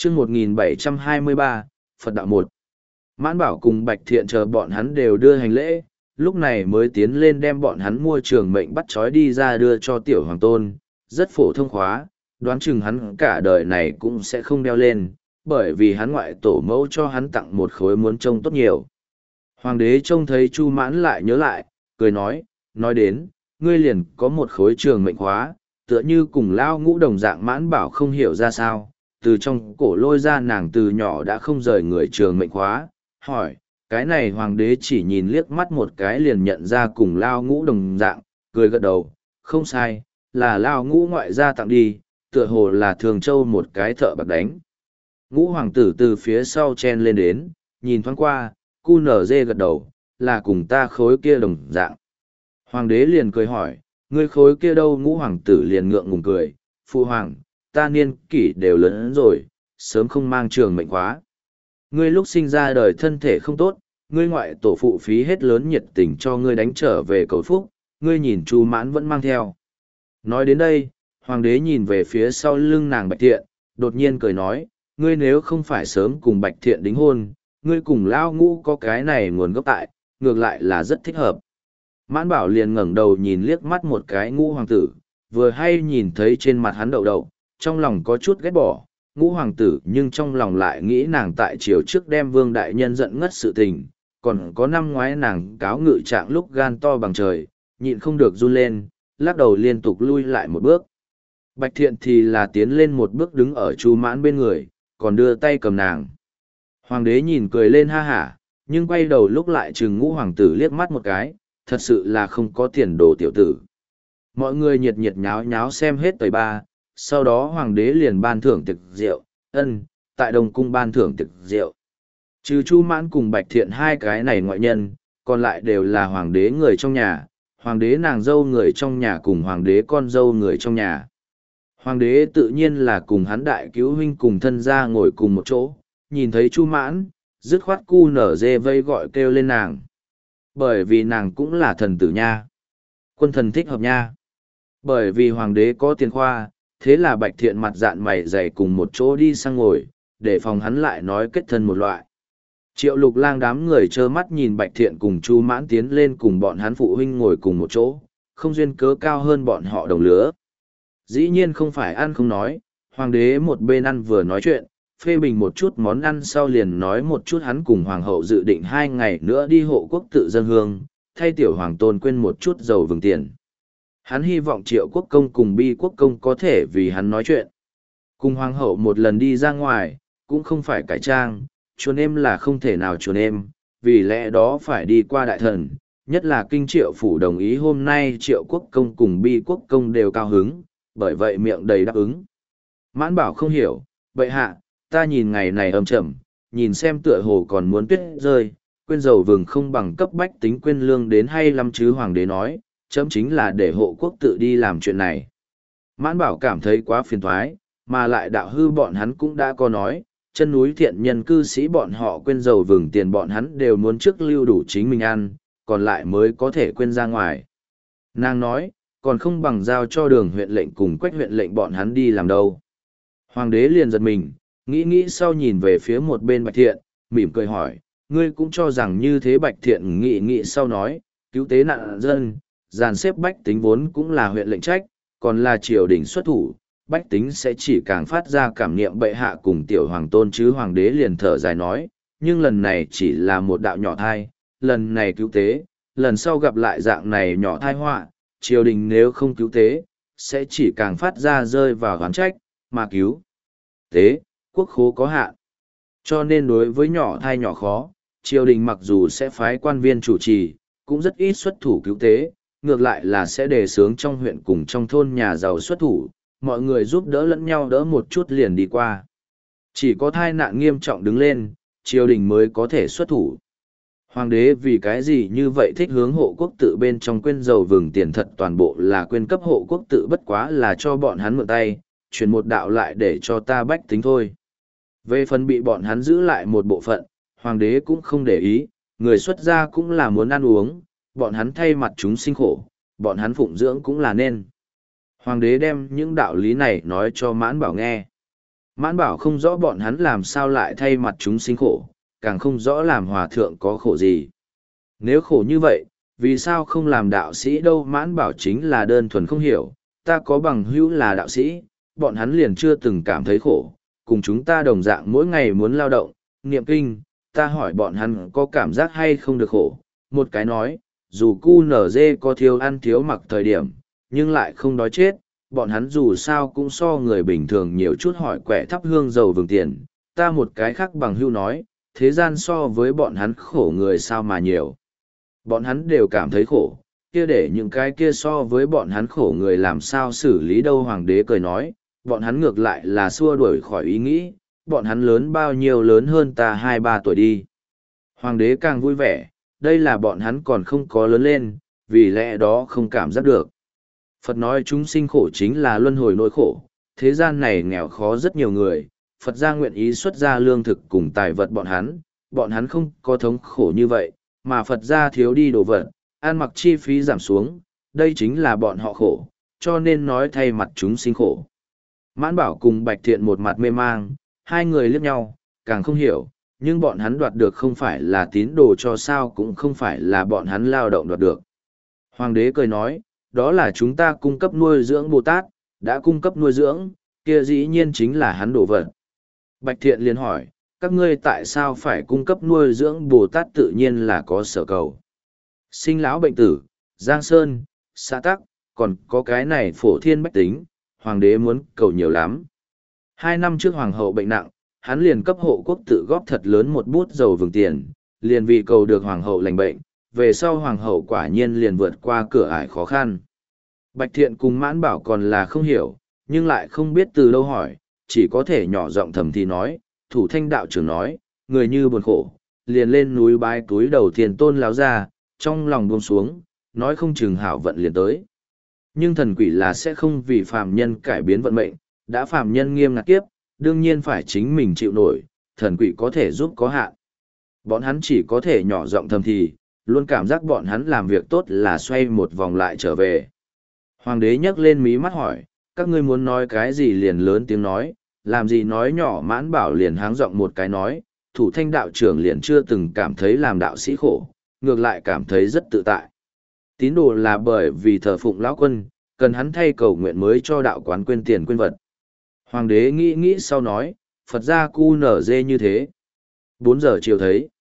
chương 1723, Phật đạo một. Mãn Bảo cùng Bạch Thiện chờ bọn hắn đều đưa hành lễ, lúc này mới tiến lên đem bọn hắn mua trường mệnh bắt trói đi ra đưa cho Tiểu Hoàng Tôn, rất phổ thông khóa, đoán chừng hắn cả đời này cũng sẽ không đeo lên, bởi vì hắn ngoại tổ mẫu cho hắn tặng một khối muốn trông tốt nhiều. Hoàng đế trông thấy Chu Mãn lại nhớ lại, cười nói đến, ngươi liền có một khối trường mệnh khóa, tựa như cùng lao ngũ đồng dạng. Mãn Bảo không hiểu ra sao, từ trong cổ lôi ra nàng từ nhỏ đã không rời người trường mệnh khóa, hỏi, cái này hoàng đế chỉ nhìn liếc mắt một cái liền nhận ra cùng lao ngũ đồng dạng, cười gật đầu, không sai, là lao ngũ ngoại gia tặng đi, tựa hồ là Thường Châu một cái thợ bạc đánh. Ngũ hoàng tử từ phía sau chen lên đến, nhìn thoáng qua, cu nở dê gật đầu, là cùng ta khối kia đồng dạng. Hoàng đế liền cười hỏi, ngươi khối kia đâu? Ngũ hoàng tử liền ngượng ngùng cười, phụ hoàng, ta niên kỷ đều lớn rồi, sớm không mang trường mệnh khóa. Ngươi lúc sinh ra đời thân thể không tốt, ngươi ngoại tổ phụ phí hết lớn nhiệt tình cho ngươi đánh trở về cầu phúc, ngươi nhìn Chu Mãn vẫn mang theo. Nói đến đây, hoàng đế nhìn về phía sau lưng nàng Bạch Thiện, đột nhiên cười nói, ngươi nếu không phải sớm cùng Bạch Thiện đính hôn, ngươi cùng lao ngũ có cái này nguồn gốc tại, ngược lại là rất thích hợp. Mãn Bảo liền ngẩng đầu nhìn liếc mắt một cái Ngũ hoàng tử, vừa hay nhìn thấy trên mặt hắn đậu đậu, trong lòng có chút ghét bỏ. Ngũ hoàng tử nhưng trong lòng lại nghĩ nàng tại triều trước đem Vương đại nhân giận ngất sự tình, còn có năm ngoái nàng cáo ngự trạng lúc gan to bằng trời, nhịn không được run lên, lắc đầu liên tục lui lại một bước. Bạch Thiện thì là tiến lên một bước đứng ở Chu Mãn bên người, còn đưa tay cầm nàng. Hoàng đế nhìn cười lên ha hả, nhưng quay đầu lúc lại chừng Ngũ hoàng tử liếc mắt một cái, thật sự là không có tiền đồ tiểu tử. Mọi người nhiệt nhiệt nháo nháo xem hết tời ba, sau đó hoàng đế liền ban thưởng tiệc rượu, tại Đông cung ban thưởng tiệc rượu. Trừ Chu Mãn cùng Bạch Thiện hai cái này ngoại nhân, còn lại đều là hoàng đế người trong nhà, hoàng đế nàng dâu người trong nhà cùng hoàng đế con dâu người trong nhà. Hoàng đế tự nhiên là cùng hắn đại cứu huynh cùng thân gia ngồi cùng một chỗ, nhìn thấy Chu Mãn, dứt khoát cu nở dê vây gọi kêu lên nàng. Bởi vì nàng cũng là thần tử nha. Quân thần thích hợp nha. Bởi vì hoàng đế có tiền khoa, thế là Bạch Thiện mặt dạn mày dày cùng một chỗ đi sang ngồi, để phòng hắn lại nói kết thân một loại. Triệu Lục Lang đám người trơ mắt nhìn Bạch Thiện cùng Chu Mãn tiến lên cùng bọn hắn phụ huynh ngồi cùng một chỗ, không duyên cớ cao hơn bọn họ đồng lứa. Dĩ nhiên không phải ăn không nói, hoàng đế một bên ăn vừa nói chuyện, phê bình một chút món ăn sau liền nói một chút hắn cùng hoàng hậu dự định 2 ngày nữa đi hộ quốc tự dâng hương, thay tiểu hoàng tôn quên một chút dầu vừng tiền. Hắn hy vọng Triệu Quốc công cùng Bi Quốc công có thể vì hắn nói chuyện. Cùng hoàng hậu một lần đi ra ngoài, cũng không phải cải trang, chuồn em là không thể nào chuồn em, vì lẽ đó phải đi qua đại thần, nhất là kinh Triệu phủ đồng ý hôm nay Triệu Quốc công cùng Bi Quốc công đều cao hứng, bởi vậy miệng đầy đáp ứng. Mãn Bảo không hiểu, vậy hạ, ta nhìn ngày này âm trầm, nhìn xem tựa hồ còn muốn tuyết rơi, quên dầu vừng không bằng cấp bách tính quên lương đến hay lắm chứ. Hoàng đế nói, chấm chính là để hộ quốc tự đi làm chuyện này. Mãn Bảo cảm thấy quá phiền thoái, mà lại đạo hư bọn hắn cũng đã có nói, chân núi thiện nhân cư sĩ bọn họ quên dầu vừng tiền bọn hắn đều muốn trước lưu đủ chính mình ăn, còn lại mới có thể quên ra ngoài. Nàng nói, còn không bằng giao cho Đường huyện lệnh cùng Quách huyện lệnh bọn hắn đi làm đâu. Hoàng đế liền giật mình, nghĩ sau nhìn về phía một bên Bạch Thiện, mỉm cười hỏi, ngươi cũng cho rằng như thế? Bạch Thiện nghĩ sau nói, cứu tế nạn dân, dàn xếp bách tính vốn cũng là huyện lệnh trách, còn là triều đình xuất thủ, bách tính sẽ chỉ càng phát ra cảm niệm bệ hạ cùng tiểu hoàng tôn chứ. Hoàng đế liền thở dài nói, nhưng lần này chỉ là một đạo nhỏ thai, lần này cứu tế, lần sau gặp lại dạng này nhỏ thai họa, triều đình nếu không cứu tế, sẽ chỉ càng phát ra rơi vào gán trách, mà cứu tế, quốc khố có hạn. Cho nên đối với nhỏ thai nhỏ khó, triều đình mặc dù sẽ phái quan viên chủ trì, cũng rất ít xuất thủ cứu tế, ngược lại là sẽ đề xướng trong huyện cùng trong thôn nhà giàu xuất thủ, mọi người giúp đỡ lẫn nhau đỡ một chút liền đi qua. Chỉ có thai nạn nghiêm trọng đứng lên, triều đình mới có thể xuất thủ. Hoàng đế vì cái gì như vậy thích hướng hộ quốc tự bên trong quên dầu vừng tiền, thật toàn bộ là quên cấp hộ quốc tự, bất quá là cho bọn hắn mượn tay, chuyển một đạo lại để cho ta bách tính thôi. Về phần bị bọn hắn giữ lại một bộ phận, hoàng đế cũng không để ý, người xuất gia cũng là muốn ăn uống, bọn hắn thay mặt chúng sinh khổ, bọn hắn phụng dưỡng cũng là nên. Hoàng đế đem những đạo lý này nói cho Mãn Bảo nghe. Mãn bảo không rõ bọn hắn làm sao lại thay mặt chúng sinh khổ, càng không rõ làm hòa thượng có khổ gì. Nếu khổ như vậy, vì sao không làm đạo sĩ đâu? Mãn bảo chính là đơn thuần không hiểu, ta có bằng hữu là đạo sĩ, bọn hắn liền chưa từng cảm thấy khổ, cùng chúng ta đồng dạng mỗi ngày muốn lao động, niệm kinh, ta hỏi bọn hắn có cảm giác hay không được khổ. Một cái nói, dù cu nở dê có thiếu ăn thiếu mặc thời điểm, nhưng lại không đói chết, bọn hắn dù sao cũng so người bình thường nhiều chút hỏi quẻ thắp hương dầu vừng tiền. Ta một cái khác bằng hữu nói, thế gian so với bọn hắn khổ người sao mà nhiều. Bọn hắn đều cảm thấy khổ, kia để những cái kia so với bọn hắn khổ người làm sao xử lý đâu? Hoàng đế cười nói, bọn hắn ngược lại là xua đuổi khỏi ý nghĩ, bọn hắn lớn bao nhiêu lớn hơn ta 2-3 tuổi đi. Hoàng đế càng vui vẻ, đây là bọn hắn còn không có lớn lên, vì lẽ đó không cảm giác được. Phật nói chúng sinh khổ chính là luân hồi nỗi khổ, thế gian này nghèo khó rất nhiều người, Phật gia nguyện ý xuất ra lương thực cùng tài vật bọn hắn không có thống khổ như vậy, mà Phật gia thiếu đi đồ vật, ăn mặc chi phí giảm xuống, đây chính là bọn họ khổ, cho nên nói thay mặt chúng sinh khổ. Mãn Bảo cùng Bạch Thiện một mặt mê mang, hai người liếc nhau, càng không hiểu, nhưng bọn hắn đoạt được không phải là tín đồ cho sao cũng không phải là bọn hắn lao động đoạt được. Hoàng đế cười nói, đó là chúng ta cung cấp nuôi dưỡng Bồ Tát, đã cung cấp nuôi dưỡng, kia dĩ nhiên chính là hắn đồ vật. Bạch Thiện liền hỏi, các ngươi tại sao phải cung cấp nuôi dưỡng Bồ Tát? Tự nhiên là có sở cầu. Sinh lão bệnh tử, Giang Sơn, xã tắc, còn có cái này phổ thiên bách tính, hoàng đế muốn cầu nhiều lắm. 2 năm trước hoàng hậu bệnh nặng, hắn liền cấp hộ quốc tự góp thật lớn một bút dầu vừng tiền, liền vì cầu được hoàng hậu lành bệnh, về sau hoàng hậu quả nhiên liền vượt qua cửa ải khó khăn. Bạch Thiện cùng Mãn Bảo còn là không hiểu, nhưng lại không biết từ đâu hỏi, chỉ có thể nhỏ giọng thầm thì nói, Thủ Thanh đạo trưởng nói, người như buồn khổ, liền lên núi bái túi đầu tiền tôn láo ra, trong lòng buông xuống, nói không chừng hảo vận liền tới. Nhưng thần quỷ là sẽ không vì phàm nhân cải biến vận mệnh, đã phàm nhân nghiêm ngặt kiếp, đương nhiên phải chính mình chịu nổi, thần quỷ có thể giúp có hạn. Bọn hắn chỉ có thể nhỏ giọng thầm thì, luôn cảm giác bọn hắn làm việc tốt là xoay một vòng lại trở về. Hoàng đế nhấc lên mí mắt hỏi, các ngươi muốn nói cái gì? Liền lớn tiếng nói, làm gì nói nhỏ? Mãn Bảo liền háng giọng một cái nói, Thủ Thanh đạo trưởng liền chưa từng cảm thấy làm đạo sĩ khổ, ngược lại cảm thấy rất tự tại. Tín đồ là bởi vì thờ phụng lão quân, cần hắn thay cầu nguyện mới cho đạo quán quên tiền quên vật. Hoàng đế nghĩ nghĩ sau nói, Phật gia cu nở dê như thế. 4 giờ chiều thấy.